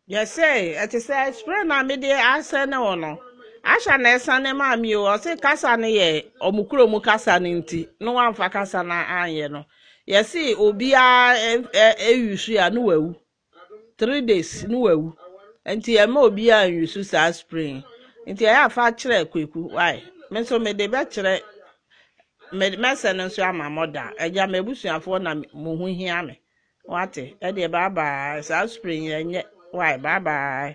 Yes, say, it is a spray na me de asa na wono. Asha na esa ne ma mi o se kasa ne ye omukuro mu kasa ne nti no wamfa kasa na anye no. Yes, obi a yusu ya no wawu. 3 days no wawu. Enti e ma obi a yusu sa spray. Enti ya afa kire kweku why? Me so me de be kire me se no so ama moda. Eja mebusuafo na mo hu hia me. Wate, e de bye bye. Sa spray ye nye. Why? Bye bye.